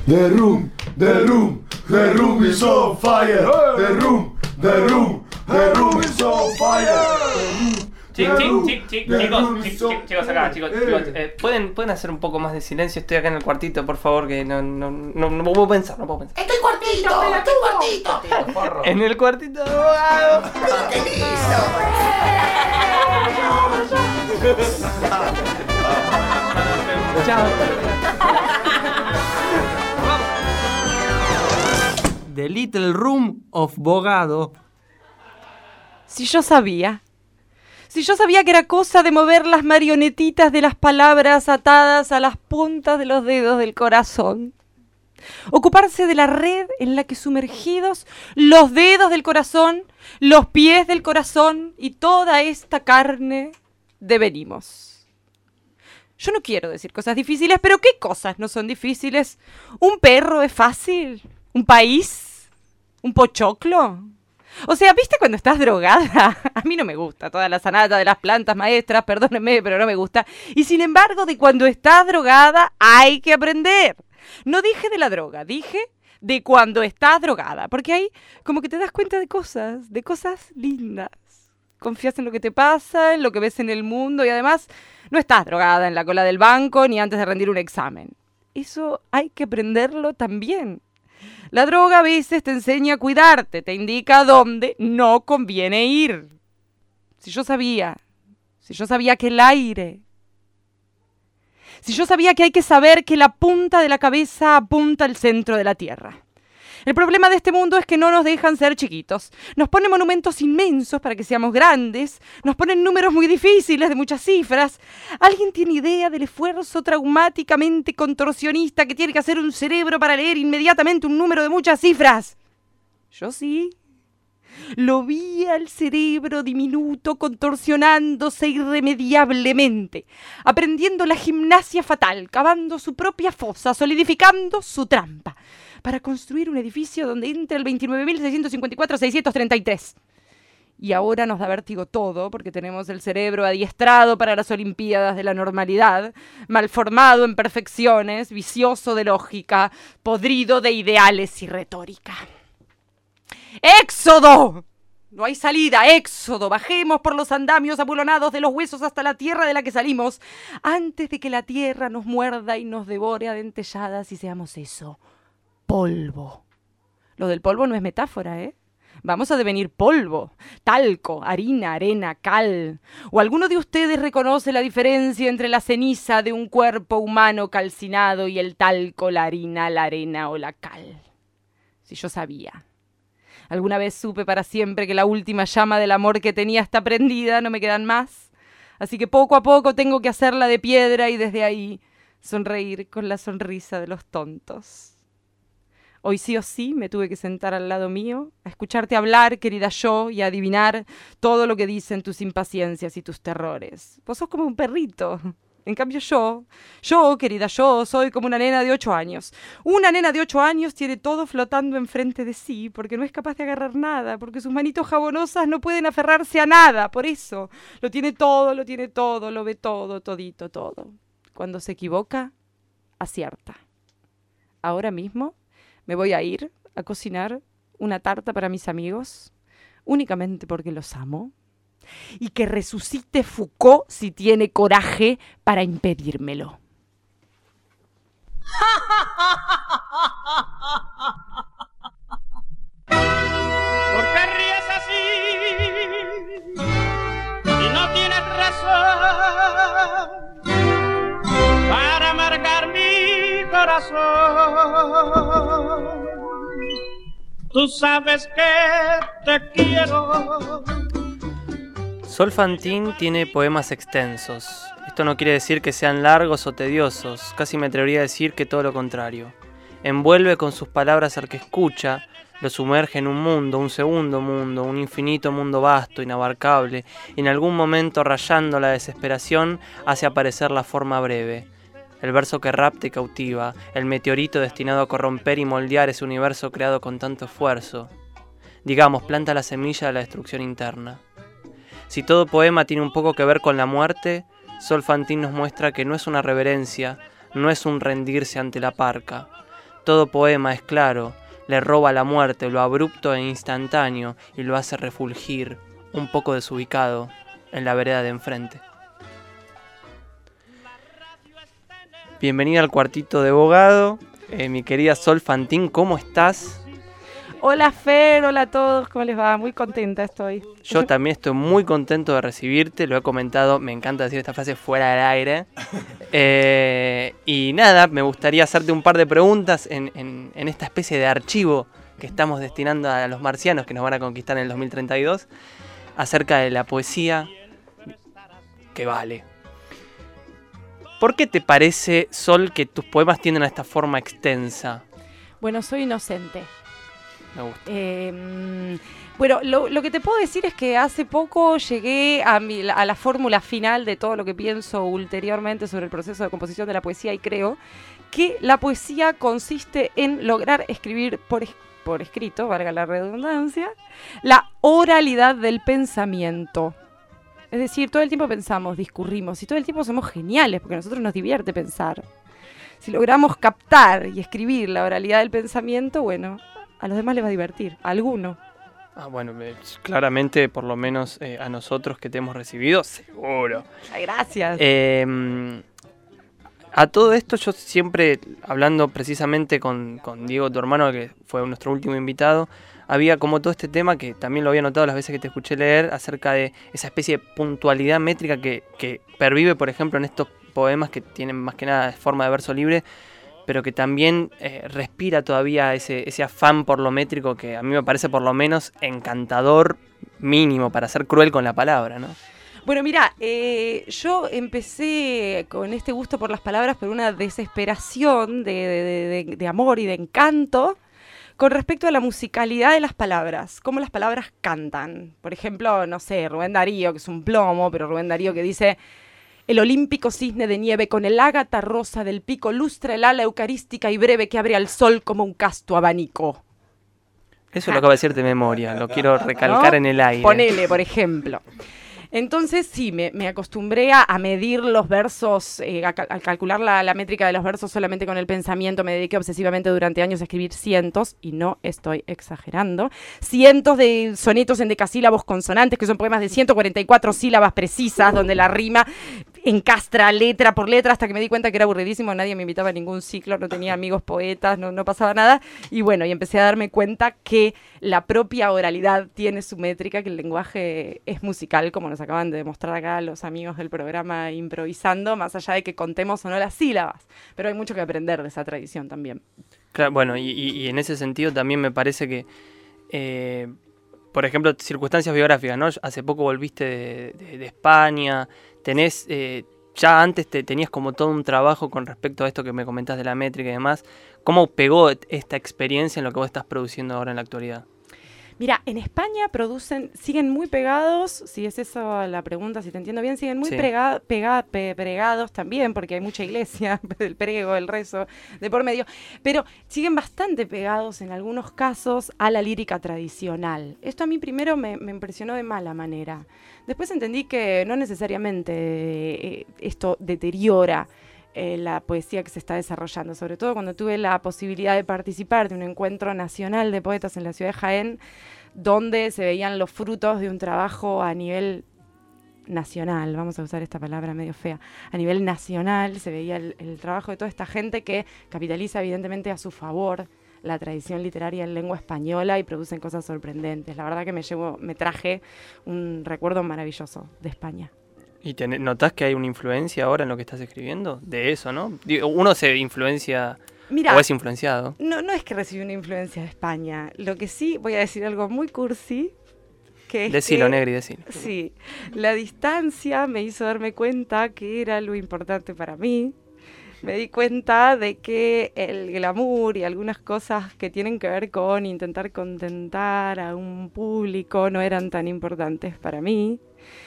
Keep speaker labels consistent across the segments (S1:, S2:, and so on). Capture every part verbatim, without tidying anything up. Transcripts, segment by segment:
S1: The room, the room, the room is on fire. The room, the room, the room is on fire.
S2: Chic, chic, chic, chic, chicos, chic, chic, chicos acá, chicos, chicos, eh, ¿pueden, pueden hacer un poco más de silencio. Estoy acá en el cuartito, por favor, que no, no, no, no puedo pensar, no puedo pensar.
S3: Estoy cuartito, estoy cuartito.
S2: En el cuartito de abogado.
S3: Pero qué lindo.
S2: Chao. The Little Room of Bogado.
S4: Si yo sabía, si yo sabía que era cosa de mover las marionetitas de las palabras atadas a las puntas de los dedos del corazón. Ocuparse de la red en la que sumergidos los dedos del corazón, los pies del corazón y toda esta carne devenimos. Yo no quiero decir cosas difíciles, pero ¿qué cosas no son difíciles? ¿Un perro es fácil? ¿Un país? ¿Un pochoclo? O sea, ¿viste cuando estás drogada? A mí no me gusta toda la sanata de las plantas maestras, perdónenme, pero no me gusta. Y sin embargo, de cuando estás drogada hay que aprender. No dije de la droga, dije de cuando estás drogada. Porque ahí como que te das cuenta de cosas, de cosas lindas. Confías en lo que te pasa, en lo que ves en el mundo y además no estás drogada en la cola del banco ni antes de rendir un examen. Eso hay que aprenderlo también. La droga a veces te enseña a cuidarte, te indica a dónde no conviene ir. Si yo sabía, si yo sabía que el aire, si yo sabía que hay que saber que la punta de la cabeza apunta al centro de la tierra. El problema de este mundo es que no nos dejan ser chiquitos. Nos ponen monumentos inmensos para que seamos grandes. Nos ponen números muy difíciles de muchas cifras. ¿Alguien tiene idea del esfuerzo traumáticamente contorsionista que tiene que hacer un cerebro para leer inmediatamente un número de muchas cifras? Yo sí. Lo vi al cerebro diminuto contorsionándose irremediablemente, aprendiendo la gimnasia fatal, cavando su propia fosa, solidificando su trampa, para construir un edificio donde entre el veintinueve mil seiscientos cincuenta y cuatro seiscientos treinta y tres. Y ahora nos da vértigo todo, porque tenemos el cerebro adiestrado para las Olimpiadas de la normalidad, malformado en perfecciones, vicioso de lógica, podrido de ideales y retórica. ¡Éxodo! No hay salida, éxodo. Bajemos por los andamios abulonados de los huesos hasta la tierra de la que salimos, antes de que la tierra nos muerda y nos devore a dentelladas y seamos eso, polvo. Lo del polvo no es metáfora, ¿eh? Vamos a devenir polvo, talco, harina, arena, cal. ¿O alguno de ustedes reconoce la diferencia entre la ceniza de un cuerpo humano calcinado y el talco, la harina, la arena o la cal? Si yo sabía. Alguna vez supe para siempre que la última llama del amor que tenía está prendida, no me quedan más. Así que poco a poco tengo que hacerla de piedra y desde ahí sonreír con la sonrisa de los tontos. Hoy sí o sí me tuve que sentar al lado mío, a escucharte hablar, querida yo, y a adivinar todo lo que dicen tus impaciencias y tus terrores. Vos sos como un perrito. En cambio yo, yo, querida yo, soy como una nena de ocho años. Una nena de ocho años tiene todo flotando enfrente de sí, porque no es capaz de agarrar nada, porque sus manitos jabonosas no pueden aferrarse a nada. Por eso, lo tiene todo, lo tiene todo, lo ve todo, todito, todo. Cuando se equivoca, acierta. Ahora mismo me voy a ir a cocinar una tarta para mis amigos, únicamente porque los amo. Y que resucite Foucault si tiene coraje para impedírmelo.
S5: ¿Por qué ríes así? Si no tienes razón para amargar mi corazón. Tú sabes que te quiero.
S2: Sol Fantín tiene poemas extensos. Esto no quiere decir que sean largos o tediosos, casi me atrevería a decir que todo lo contrario. Envuelve con sus palabras al que escucha, lo sumerge en un mundo, un segundo mundo, un infinito mundo vasto, inabarcable, y en algún momento, rayando la desesperación, hace aparecer la forma breve. El verso que rapta y cautiva, el meteorito destinado a corromper y moldear ese universo creado con tanto esfuerzo. Digamos, planta la semilla de la destrucción interna. Si todo poema tiene un poco que ver con la muerte, Sol Fantín nos muestra que no es una reverencia, no es un rendirse ante la parca. todo poema es claro, le roba la muerte, lo abrupto e instantáneo, y lo hace refulgir, un poco desubicado, en la vereda de enfrente. Bienvenida al cuartito de Bogado, eh, mi querida Sol Fantín, ¿cómo estás?
S4: Hola Fer, hola a todos, ¿cómo les va? Muy contenta estoy.
S2: Yo también estoy muy contento de recibirte, lo he comentado, me encanta decir esta frase fuera del aire. Eh, y nada, me gustaría hacerte un par de preguntas en, en, en esta especie de archivo que estamos destinando a los marcianos que nos van a conquistar en el dos mil treinta y dos, acerca de la poesía que vale. ¿Por qué te parece, Sol, que tus poemas tienen esta forma extensa?
S4: Bueno, soy inocente.
S2: Me gusta.
S4: Eh, bueno, lo, lo que te puedo decir es que hace poco llegué a, mi, a la fórmula final de todo lo que pienso ulteriormente sobre el proceso de composición de la poesía, y creo que la poesía consiste en lograr escribir por, por escrito, valga la redundancia, la oralidad del pensamiento. Es decir, todo el tiempo pensamos, discurrimos, y todo el tiempo somos geniales, porque a nosotros nos divierte pensar. Si logramos captar y escribir la oralidad del pensamiento, bueno, a los demás les va a divertir, a alguno.
S2: Ah, bueno, eh, claramente, por lo menos eh, a nosotros que te hemos recibido, seguro.
S4: Ay, gracias.
S2: Eh, a todo esto yo siempre, hablando precisamente con, con Diego, tu hermano, que fue nuestro último invitado, había como todo este tema que también lo había notado las veces que te escuché leer, acerca de esa especie de puntualidad métrica que, que pervive, por ejemplo, en estos poemas que tienen más que nada forma de verso libre, pero que también eh, respira todavía ese, ese afán por lo métrico que a mí me parece por lo menos encantador mínimo para ser cruel con la palabra, ¿no?
S4: Bueno, mira, eh, yo empecé con este gusto por las palabras por una desesperación de, de, de, de amor y de encanto con respecto a la musicalidad de las palabras, cómo las palabras cantan. Por ejemplo, no sé, Rubén Darío, que es un plomo, pero Rubén Darío que dice: el olímpico cisne de nieve con el ágata rosa del pico lustra el ala eucarística y breve que abre al sol como un casto abanico.
S2: Eso lo acabo de decir de memoria, lo quiero recalcar, ¿no?, en el aire.
S4: Ponele, por ejemplo. Entonces sí, me, me acostumbré a, a medir los versos, eh, a, a calcular la, la métrica de los versos solamente con el pensamiento. Me dediqué obsesivamente durante años a escribir cientos, y no estoy exagerando, cientos de sonetos en decasílabos consonantes, que son poemas de ciento cuarenta y cuatro sílabas precisas, donde la rima encastra letra por letra, hasta que me di cuenta que era aburridísimo, nadie me invitaba a ningún ciclo, no tenía amigos poetas, no, no pasaba nada, y bueno, y empecé a darme cuenta que la propia oralidad tiene su métrica, que el lenguaje es musical, como nos acaban de demostrar acá los amigos del programa Improvisando, más allá de que contemos o no las sílabas, pero hay mucho que aprender de esa tradición también.
S2: Claro, bueno, y, y, y en ese sentido también me parece que, eh, por ejemplo, circunstancias biográficas, ¿no? Hace poco volviste de, de, de España, tenés, eh, ya antes te, tenías como todo un trabajo con respecto a esto que me comentás de la métrica y demás. ¿Cómo pegó esta experiencia en lo que vos estás produciendo ahora en la actualidad?
S4: Mira, en España producen, siguen muy pegados, si es eso la pregunta, si te entiendo bien, siguen muy
S2: Sí.
S4: prega, pega, pe, pregados también, porque hay mucha iglesia, el prego, el rezo, de por medio, pero siguen bastante pegados en algunos casos a la lírica tradicional. Esto a mí primero me, me impresionó de mala manera. Después entendí que no necesariamente eh, esto deteriora Eh, la poesía que se está desarrollando, sobre todo cuando tuve la posibilidad de participar de un encuentro nacional de poetas en la ciudad de Jaén, donde se veían los frutos de un trabajo a nivel nacional, vamos a usar esta palabra medio fea, a nivel nacional se veía el, el trabajo de toda esta gente que capitaliza evidentemente a su favor la tradición literaria en lengua española y producen cosas sorprendentes. La verdad que me llevo, me traje un recuerdo maravilloso de España.
S2: ¿Y te notás que hay una influencia ahora en lo que estás escribiendo? De eso, ¿no? Digo, uno se influencia,
S4: Mirá,
S2: o es influenciado.
S4: No, no es que recibí una influencia de España. Lo que sí, voy a decir algo muy cursi, que es
S2: Decilo,
S4: que,
S2: Negri, decilo.
S4: Sí, la distancia me hizo darme cuenta que era lo importante para mí. Me di cuenta de que el glamour y algunas cosas que tienen que ver con intentar contentar a un público no eran tan importantes para mí.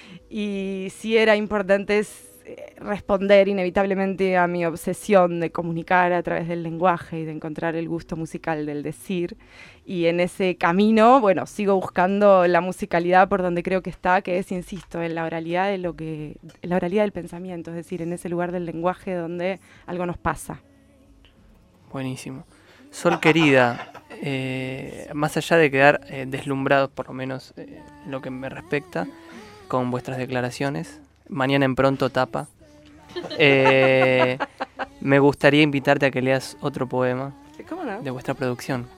S4: Y sí era importante responder inevitablemente a mi obsesión de comunicar a través del lenguaje y de encontrar el gusto musical del decir. Y en ese camino, bueno, sigo buscando la musicalidad por donde creo que está, que es, insisto, en la oralidad de lo que, en la oralidad del pensamiento, es decir, en ese lugar del lenguaje donde algo nos pasa.
S2: Buenísimo. Sol querida, eh, más allá de quedar eh, deslumbrados, por lo menos eh, en lo que me respecta, con vuestras declaraciones, mañana en Pronto Tapa, eh, me gustaría invitarte a que leas otro poema
S4: ¿Cómo no?
S2: de vuestra producción.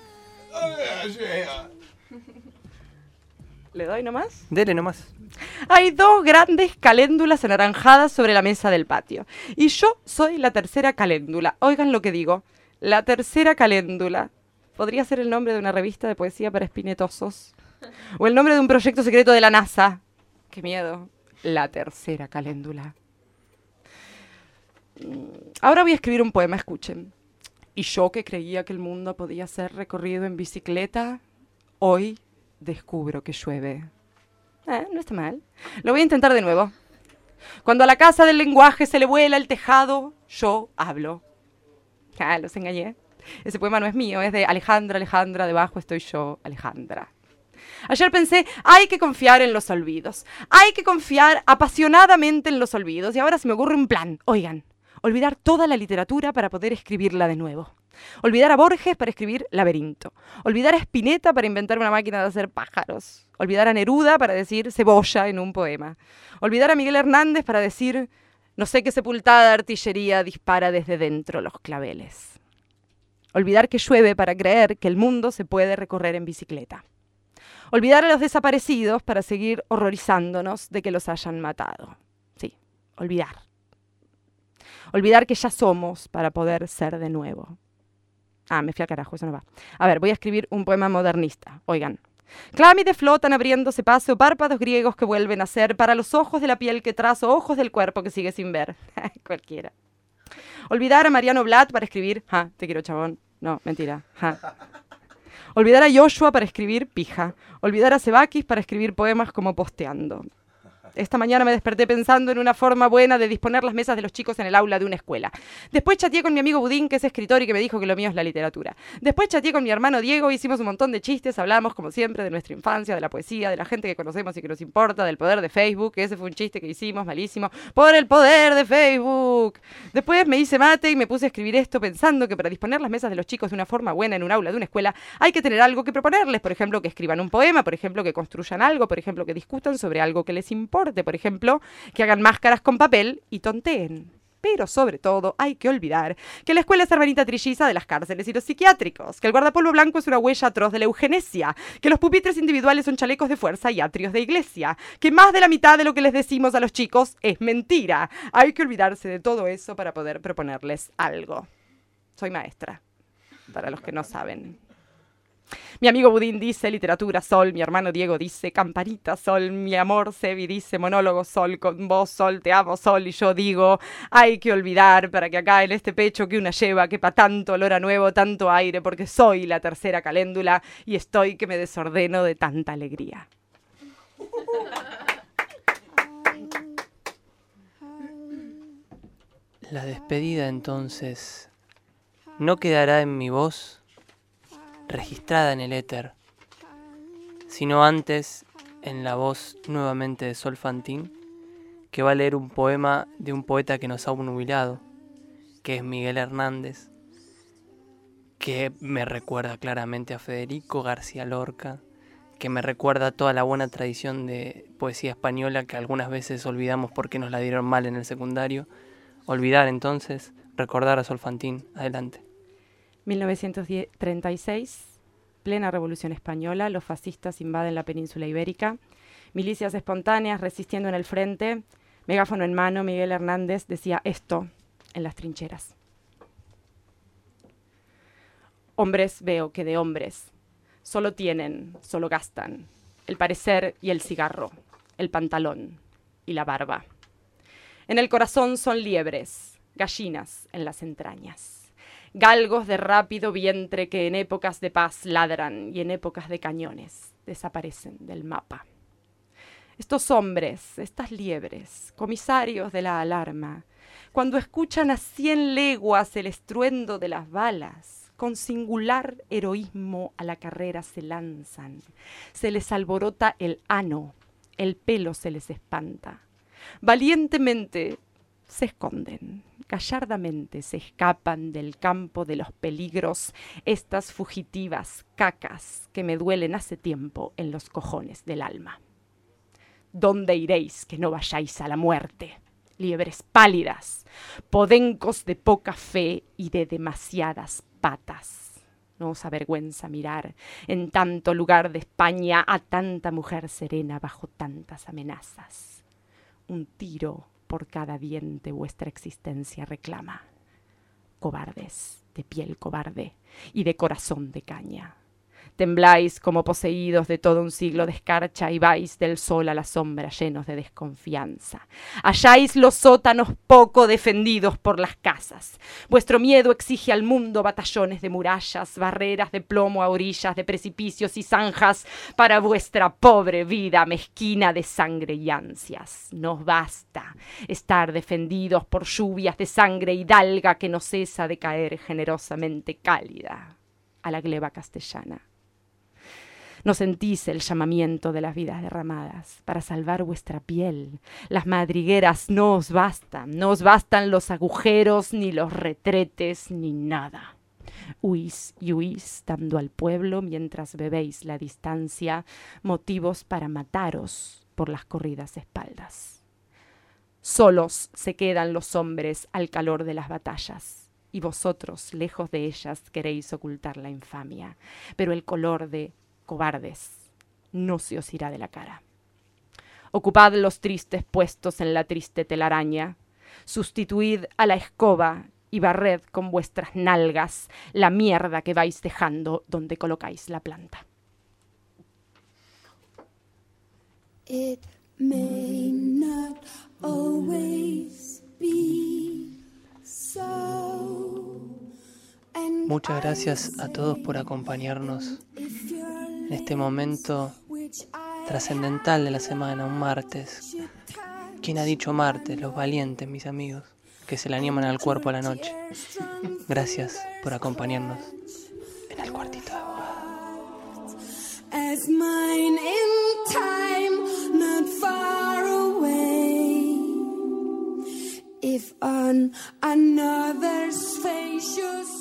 S4: ¿Le doy nomás?
S2: Dele nomás.
S4: Hay dos grandes caléndulas anaranjadas sobre la mesa del patio. Y yo soy la tercera caléndula. Oigan lo que digo. La tercera caléndula. Podría ser el nombre de una revista de poesía para espinetosos. O el nombre de un proyecto secreto de la NASA. ¡Qué miedo! La tercera caléndula. Ahora voy a escribir un poema, escuchen. Y yo que creía que el mundo podía ser recorrido en bicicleta, hoy descubro que llueve. Eh, no está mal. Lo voy a intentar de nuevo. Cuando a la casa del lenguaje se le vuela el tejado, yo hablo. Ah, los engañé. Ese poema no es mío, es de Alejandra, Alejandra, debajo estoy yo, Alejandra. Ayer pensé, hay que confiar en los olvidos. Hay que confiar apasionadamente en los olvidos. Y ahora se me ocurre un plan. Oigan, olvidar toda la literatura para poder escribirla de nuevo. Olvidar a Borges para escribir Laberinto. Olvidar a Spinetta para inventar una máquina de hacer pájaros. Olvidar a Neruda para decir cebolla en un poema. Olvidar a Miguel Hernández para decir no sé qué sepultada artillería dispara desde dentro los claveles. Olvidar que llueve para creer que el mundo se puede recorrer en bicicleta. Olvidar a los desaparecidos para seguir horrorizándonos de que los hayan matado. Sí, olvidar. Olvidar que ya somos para poder ser de nuevo. Ah, me fui al carajo, eso no va. A ver, voy a escribir un poema modernista. Oigan. Clámides flotan abriéndose paso, párpados griegos que vuelven a ser, para los ojos de la piel que trazo, ojos del cuerpo que sigue sin ver. Cualquiera. Olvidar a Mariano Blatt para escribir, ja, te quiero chabón. No, mentira, ja. Olvidar a Joshua para escribir pija. Olvidar a Sebakis para escribir poemas como Posteando. Esta mañana me desperté pensando en una forma buena de disponer las mesas de los chicos en el aula de una escuela. Después chateé con mi amigo Budín, que es escritor y que me dijo que lo mío es la literatura. Después chateé con mi hermano Diego, hicimos un montón de chistes, hablamos como siempre de nuestra infancia, de la poesía, de la gente que conocemos y que nos importa, del poder de Facebook, que ese fue un chiste que hicimos, malísimo, por el poder de Facebook. Después me hice mate y me puse a escribir esto pensando que para disponer las mesas de los chicos de una forma buena en un aula de una escuela hay que tener algo que proponerles, por ejemplo, que escriban un poema, por ejemplo, que construyan algo, por ejemplo, que discutan sobre algo que les importa. Por ejemplo, que hagan máscaras con papel y tonteen. Pero sobre todo hay que olvidar que la escuela es hermanita trilliza de las cárceles y los psiquiátricos, que el guardapolvo blanco es una huella atroz de la eugenesia, que los pupitres individuales son chalecos de fuerza y atrios de iglesia, que más de la mitad de lo que les decimos a los chicos es mentira. Hay que olvidarse de todo eso para poder proponerles algo. Soy maestra, para los que no saben. Mi amigo Budín dice literatura, sol. Mi hermano Diego dice campanita, sol. Mi amor Sebi dice monólogo, sol. Con vos, sol, te amo, sol. Y yo digo, hay que olvidar para que acá en este pecho que una lleva quepa tanto olor a nuevo, tanto aire, porque soy la tercera caléndula y estoy que me desordeno de tanta alegría.
S2: La despedida entonces no quedará en mi voz registrada en el éter, sino antes en la voz nuevamente de Sol Fantín, que va a leer un poema de un poeta que nos ha obnubilado, que es Miguel Hernández, que me recuerda claramente a Federico García Lorca, que me recuerda a toda la buena tradición de poesía española que algunas veces olvidamos porque nos la dieron mal en el secundario. Olvidar entonces, recordar a Sol Fantín. Adelante.
S4: mil novecientos treinta y seis, plena Revolución Española, los fascistas invaden la península ibérica, milicias espontáneas resistiendo en el frente, megáfono en mano, Miguel Hernández decía esto en las trincheras. Hombres veo que de hombres solo tienen, solo gastan, el parecer y el cigarro, el pantalón y la barba. En el corazón son liebres, gallinas en las entrañas. Galgos de rápido vientre que en épocas de paz ladran y en épocas de cañones desaparecen del mapa. Estos hombres, estas liebres, comisarios de la alarma, cuando escuchan a cien leguas el estruendo de las balas, con singular heroísmo a la carrera se lanzan. Se les alborota el ano, el pelo se les espanta. Valientemente se esconden gallardamente se escapan del campo de los peligros estas fugitivas cacas que me duelen hace tiempo en los cojones del alma. ¿Dónde iréis que no vayáis a la muerte? Liebres pálidas, podencos de poca fe y de demasiadas patas. No os avergüenza mirar en tanto lugar de España a tanta mujer serena bajo tantas amenazas. Un tiro por cada diente vuestra existencia reclama. Cobardes, de piel cobarde y de corazón de caña. Tembláis como poseídos de todo un siglo de escarcha y vais del sol a la sombra llenos de desconfianza. Halláis los sótanos poco defendidos por las casas. Vuestro miedo exige al mundo batallones de murallas, barreras de plomo a orillas de precipicios y zanjas para vuestra pobre vida mezquina de sangre y ansias. Nos basta estar defendidos por lluvias de sangre hidalga que no cesa de caer generosamente cálida a la gleba castellana. No sentís el llamamiento de las vidas derramadas para salvar vuestra piel. Las madrigueras no os bastan, no os bastan los agujeros, ni los retretes, ni nada. Huís y huís dando al pueblo, mientras bebéis la distancia, motivos para mataros por las corridas espaldas. Solos se quedan los hombres al calor de las batallas, y vosotros, lejos de ellas, queréis ocultar la infamia, pero el color de cobardes no se os irá de la cara. Ocupad los tristes puestos en la triste telaraña, sustituid a la escoba y barred con vuestras nalgas la mierda que vais dejando donde colocáis la planta.
S6: It may not always be so.
S2: Muchas gracias a todos por acompañarnos en este momento trascendental de la semana, un martes. ¿Quién ha dicho martes? Los valientes, mis amigos, que se le animan al cuerpo a la noche. Gracias por acompañarnos en el cuartito de abogados.
S6: As mine in time, not far away. If on another's face you